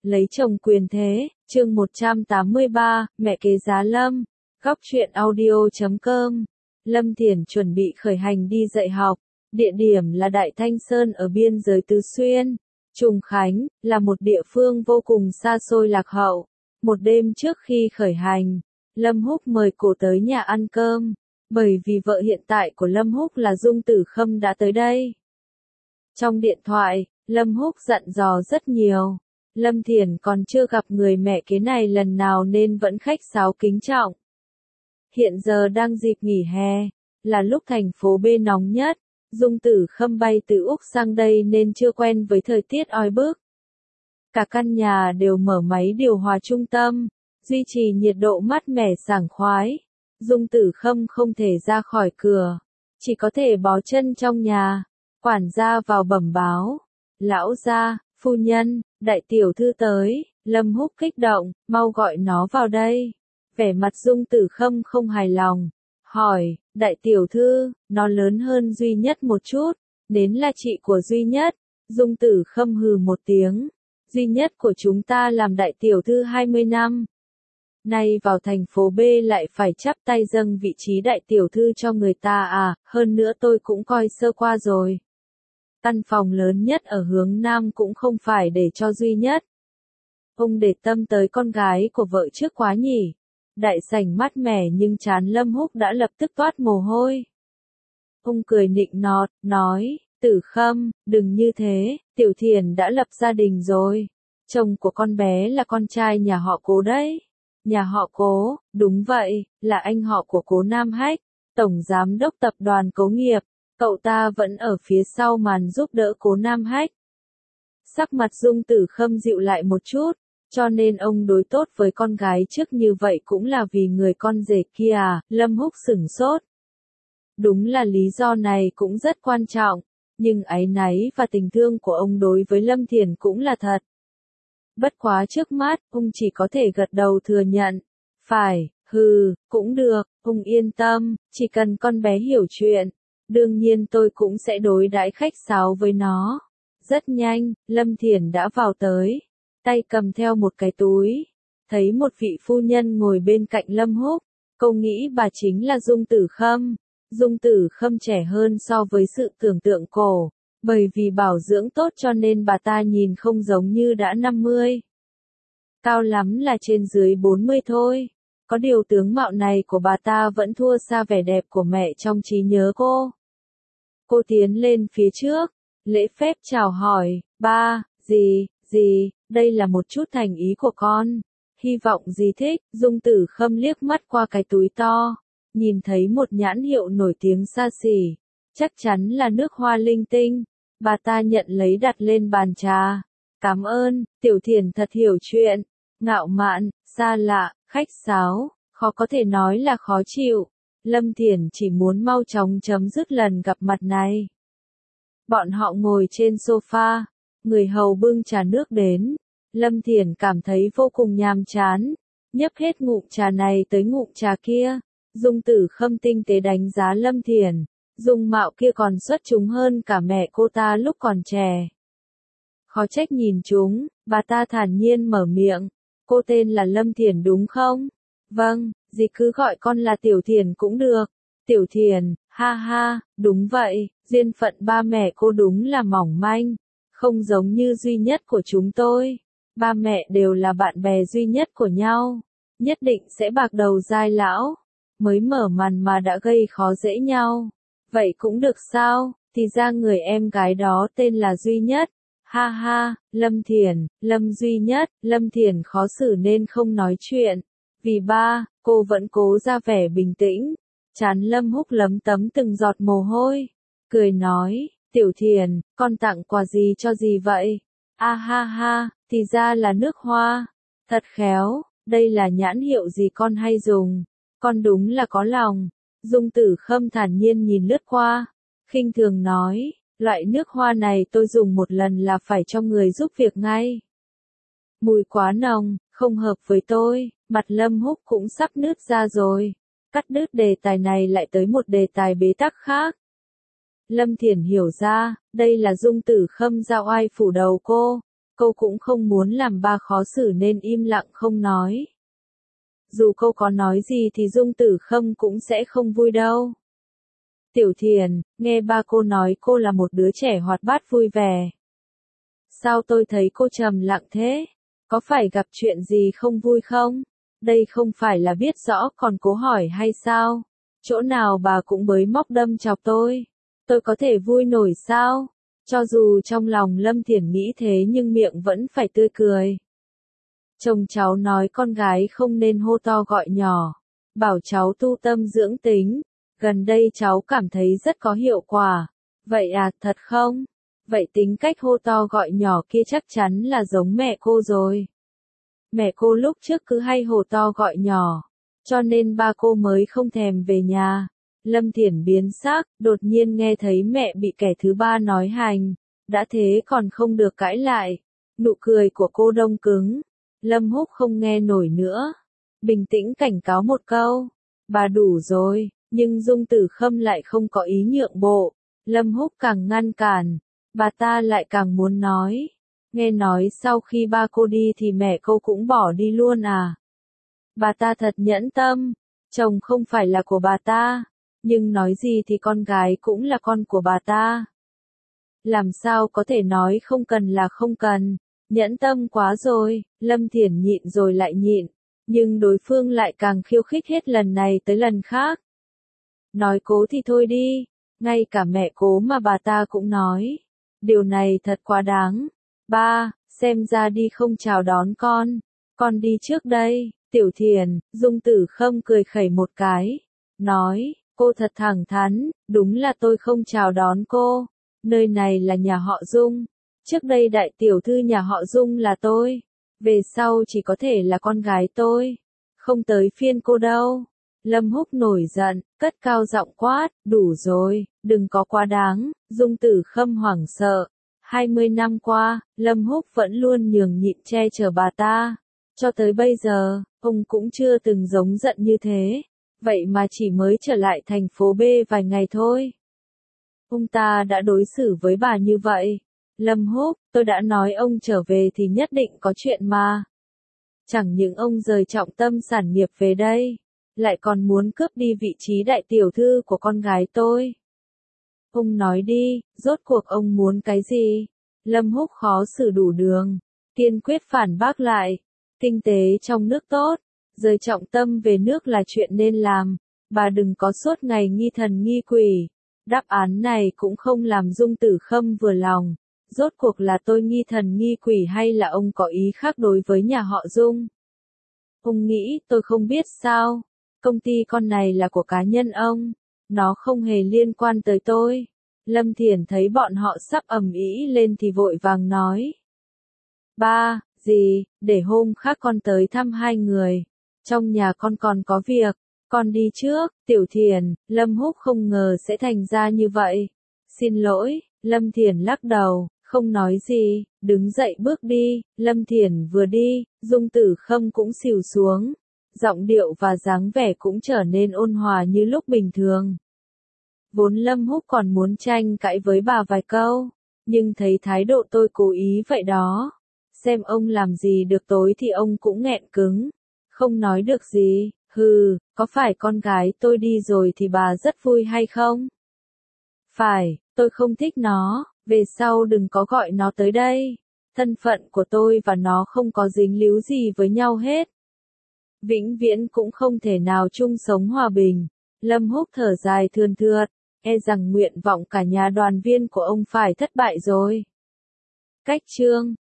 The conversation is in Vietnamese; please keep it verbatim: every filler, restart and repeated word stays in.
Lấy chồng quyền thế, chương một trăm tám mươi ba, mẹ kế giá Lâm. Góc truyện audio chấm com. Lâm Thiển chuẩn bị khởi hành đi dạy học. Địa điểm là Đại Thanh Sơn ở biên giới Tứ Xuyên. Trùng Khánh, là một địa phương vô cùng xa xôi lạc hậu. Một đêm trước khi khởi hành, Lâm Húc mời cô tới nhà ăn cơm. Bởi vì vợ hiện tại của Lâm Húc là Dung Tử Khâm đã tới đây. Trong điện thoại, Lâm Húc dặn dò rất nhiều. Lâm Thiển còn chưa gặp người mẹ kế này lần nào nên vẫn khách sáo kính trọng. Hiện giờ đang dịp nghỉ hè, là lúc thành phố B nóng nhất. Dung Tử Khâm bay từ Úc sang đây nên chưa quen với thời tiết oi bức. Cả căn nhà đều mở máy điều hòa trung tâm, duy trì nhiệt độ mát mẻ sảng khoái. Dung Tử Khâm không thể ra khỏi cửa, chỉ có thể bó chân trong nhà. Quản gia vào bẩm báo, lão gia, phu nhân, đại tiểu thư tới. Lâm Húc kích động, mau gọi nó vào đây. Vẻ mặt Dung Tử Khâm không hài lòng, hỏi, đại tiểu thư, nó lớn hơn Duy Nhất một chút, đến là chị của Duy Nhất. Dung Tử Khâm hừ một tiếng, Duy Nhất của chúng ta làm đại tiểu thư hai mươi năm. Nay vào thành phố B lại phải chắp tay dâng vị trí đại tiểu thư cho người ta à, hơn nữa tôi cũng coi sơ qua rồi. Căn phòng lớn nhất ở hướng Nam cũng không phải để cho Duy Nhất. Ông để tâm tới con gái của vợ trước quá nhỉ. Đại sảnh mát mẻ nhưng trán Lâm Húc đã lập tức toát mồ hôi. Ông cười nịnh nọt, nói, Tử Khâm, đừng như thế, Tiểu Thiển đã lập gia đình rồi. Chồng của con bé là con trai nhà họ Cố đấy. Nhà họ Cố, đúng vậy, là anh họ của Cố Nam Hách, tổng giám đốc tập đoàn Cố Nghiệp. Cậu ta vẫn ở phía sau màn giúp đỡ Cố Nam Hách. Sắc mặt Dung Tử Khâm dịu lại một chút, cho nên ông đối tốt với con gái trước như vậy cũng là vì người con rể kia à. Lâm Húc sửng sốt. Đúng là lý do này cũng rất quan trọng, nhưng áy náy và tình thương của ông đối với Lâm Thiển cũng là thật. Bất quá trước mắt, ông chỉ có thể gật đầu thừa nhận. Phải, hừ, cũng được, ông yên tâm, chỉ cần con bé hiểu chuyện. Đương nhiên tôi cũng sẽ đối đãi khách sáo với nó. Rất nhanh, Lâm Thiển đã vào tới, tay cầm theo một cái túi. Thấy một vị phu nhân ngồi bên cạnh Lâm Húc, cô nghĩ bà chính là Dung Tử Khâm. Dung Tử Khâm trẻ hơn so với sự tưởng tượng cổ, bởi vì bảo dưỡng tốt cho nên bà ta nhìn không giống như đã năm mươi. Cao lắm là trên dưới bốn mươi thôi. Có điều tướng mạo này của bà ta vẫn thua xa vẻ đẹp của mẹ trong trí nhớ cô. Cô tiến lên phía trước, lễ phép chào hỏi, ba, gì, gì, đây là một chút thành ý của con. Hy vọng dì thích. Dung Tử Khâm liếc mắt qua cái túi to, nhìn thấy một nhãn hiệu nổi tiếng xa xỉ, chắc chắn là nước hoa linh tinh. Bà ta nhận lấy đặt lên bàn trà. Cảm ơn, Tiểu Thiển thật hiểu chuyện. Ngạo mạn, xa lạ, khách sáo, khó có thể nói là khó chịu. Lâm Thiển chỉ muốn mau chóng chấm dứt lần gặp mặt này. Bọn họ ngồi trên sofa, người hầu bưng trà nước đến. Lâm Thiển cảm thấy vô cùng nhàm chán, nhấp hết ngụm trà này tới ngụm trà kia. Dung Tử Khâm tinh tế đánh giá Lâm Thiển, dung mạo kia còn xuất chúng hơn cả mẹ cô ta lúc còn trẻ. Khó trách nhìn chúng, bà ta thản nhiên mở miệng, cô tên là Lâm Thiển đúng không? Vâng, dì cứ gọi con là Tiểu Thiển cũng được. Tiểu Thiển, ha ha, đúng vậy, duyên phận ba mẹ cô đúng là mỏng manh, không giống như Duy Nhất của chúng tôi. Ba mẹ đều là bạn bè duy nhất của nhau, nhất định sẽ bạc đầu giai lão. Mới mở màn mà đã gây khó dễ nhau. Vậy cũng được sao, thì ra người em gái đó tên là Duy Nhất. Ha ha, Lâm Thiển, Lâm Duy Nhất. Lâm Thiển khó xử nên không nói chuyện. Vì ba, cô vẫn cố ra vẻ bình tĩnh. Trán Lâm Húc lấm tấm từng giọt mồ hôi. Cười nói, Tiểu Thiển, con tặng quà gì cho dì vậy? A ha ha, thì ra là nước hoa. Thật khéo, đây là nhãn hiệu gì con hay dùng. Con đúng là có lòng. Dung Tử Khâm thản nhiên nhìn lướt qua, khinh thường nói, loại nước hoa này tôi dùng một lần là phải cho người giúp việc ngay. Mùi quá nồng, không hợp với tôi. Mặt Lâm Húc cũng sắp nứt ra rồi. Cắt đứt đề tài này lại tới một đề tài bế tắc khác. Lâm Thiển hiểu ra, đây là Dung Tử Khâm giao oai phủ đầu cô. cô cũng không muốn làm ba khó xử nên im lặng không nói. Dù cô có nói gì thì Dung Tử Khâm cũng sẽ không vui đâu. Tiểu Thiền, nghe ba cô nói cô là một đứa trẻ hoạt bát vui vẻ. Sao tôi thấy cô trầm lặng thế? Có phải gặp chuyện gì không vui không? Đây không phải là biết rõ còn cố hỏi hay sao? Chỗ nào bà cũng bới móc đâm chọc tôi. Tôi có thể vui nổi sao? Cho dù trong lòng Lâm Thiển nghĩ thế nhưng miệng vẫn phải tươi cười. Chồng cháu nói con gái không nên hô to gọi nhỏ. Bảo cháu tu tâm dưỡng tính. Gần đây cháu cảm thấy rất có hiệu quả. Vậy à, thật không? Vậy tính cách hô to gọi nhỏ kia chắc chắn là giống mẹ cô rồi. Mẹ cô lúc trước cứ hay hô to gọi nhỏ. Cho nên ba cô mới không thèm về nhà. Lâm Thiển biến sắc, đột nhiên nghe thấy mẹ bị kẻ thứ ba nói hành. Đã thế còn không được cãi lại. Nụ cười của cô đông cứng. Lâm Húc không nghe nổi nữa. Bình tĩnh cảnh cáo một câu. Bà đủ rồi, nhưng Dung Tử Khâm lại không có ý nhượng bộ. Lâm Húc càng ngăn cản. Bà ta lại càng muốn nói. Nghe nói sau khi ba cô đi thì mẹ cô cũng bỏ đi luôn à. Bà ta thật nhẫn tâm. Chồng không phải là của bà ta. Nhưng nói gì thì con gái cũng là con của bà ta. Làm sao có thể nói không cần là không cần. Nhẫn tâm quá rồi. Lâm Thiển nhịn rồi lại nhịn. Nhưng đối phương lại càng khiêu khích hết lần này tới lần khác. Nói cố thì thôi đi. Ngay cả mẹ cố mà bà ta cũng nói. Điều này thật quá đáng. Ba, xem ra đi không chào đón con. Con đi trước đây. Tiểu Thiền, Dung Tử Khâm cười khẩy một cái. Nói, cô thật thẳng thắn, đúng là tôi không chào đón cô. Nơi này là nhà họ Dung. Trước đây đại tiểu thư nhà họ Dung là tôi. Về sau chỉ có thể là con gái tôi. Không tới phiên cô đâu. Lâm Húc nổi giận, cất cao giọng quát, đủ rồi, đừng có quá đáng. Dung Tử Khâm hoảng sợ. Hai mươi năm qua, Lâm Húc vẫn luôn nhường nhịn che chở bà ta. Cho tới bây giờ, ông cũng chưa từng giống giận như thế. Vậy mà chỉ mới trở lại thành phố B vài ngày thôi. Ông ta đã đối xử với bà như vậy. Lâm Húc, tôi đã nói ông trở về thì nhất định có chuyện mà. Chẳng những ông rời trọng tâm sản nghiệp về đây, lại còn muốn cướp đi vị trí đại tiểu thư của con gái tôi. Ông nói đi, rốt cuộc ông muốn cái gì? Lâm Húc khó xử đủ đường, kiên quyết phản bác lại. Kinh tế trong nước tốt, rời trọng tâm về nước là chuyện nên làm. Bà đừng có suốt ngày nghi thần nghi quỷ. Đáp án này cũng không làm Dung Tử Khâm vừa lòng. Rốt cuộc là tôi nghi thần nghi quỷ hay là ông có ý khác đối với nhà họ Dung? Ông nghĩ tôi không biết sao? Công ty con này là của cá nhân ông. Nó không hề liên quan tới tôi. Lâm Thiển thấy bọn họ sắp ầm ĩ lên thì vội vàng nói. Ba, gì, để hôm khác con tới thăm hai người. Trong nhà con còn có việc. Con đi trước. Tiểu Thiển, Lâm Húc không ngờ sẽ thành ra như vậy. Xin lỗi. Lâm Thiển lắc đầu, không nói gì, đứng dậy bước đi. Lâm Thiển vừa đi, Dung Tử Khâm cũng xỉu xuống. Giọng điệu và dáng vẻ cũng trở nên ôn hòa như lúc bình thường. Vốn Lâm Húc còn muốn tranh cãi với bà vài câu, nhưng thấy thái độ tôi cố ý vậy đó. Xem ông làm gì được tối thì ông cũng nghẹn cứng. Không nói được gì, hừ, có phải con gái tôi đi rồi thì bà rất vui hay không? Phải, tôi không thích nó, về sau đừng có gọi nó tới đây. Thân phận của tôi và nó không có dính líu gì với nhau hết. Vĩnh viễn cũng không thể nào chung sống hòa bình. Lâm Húc thở dài thườn thượt, e rằng nguyện vọng cả nhà đoàn viên của ông phải thất bại rồi. Cách chương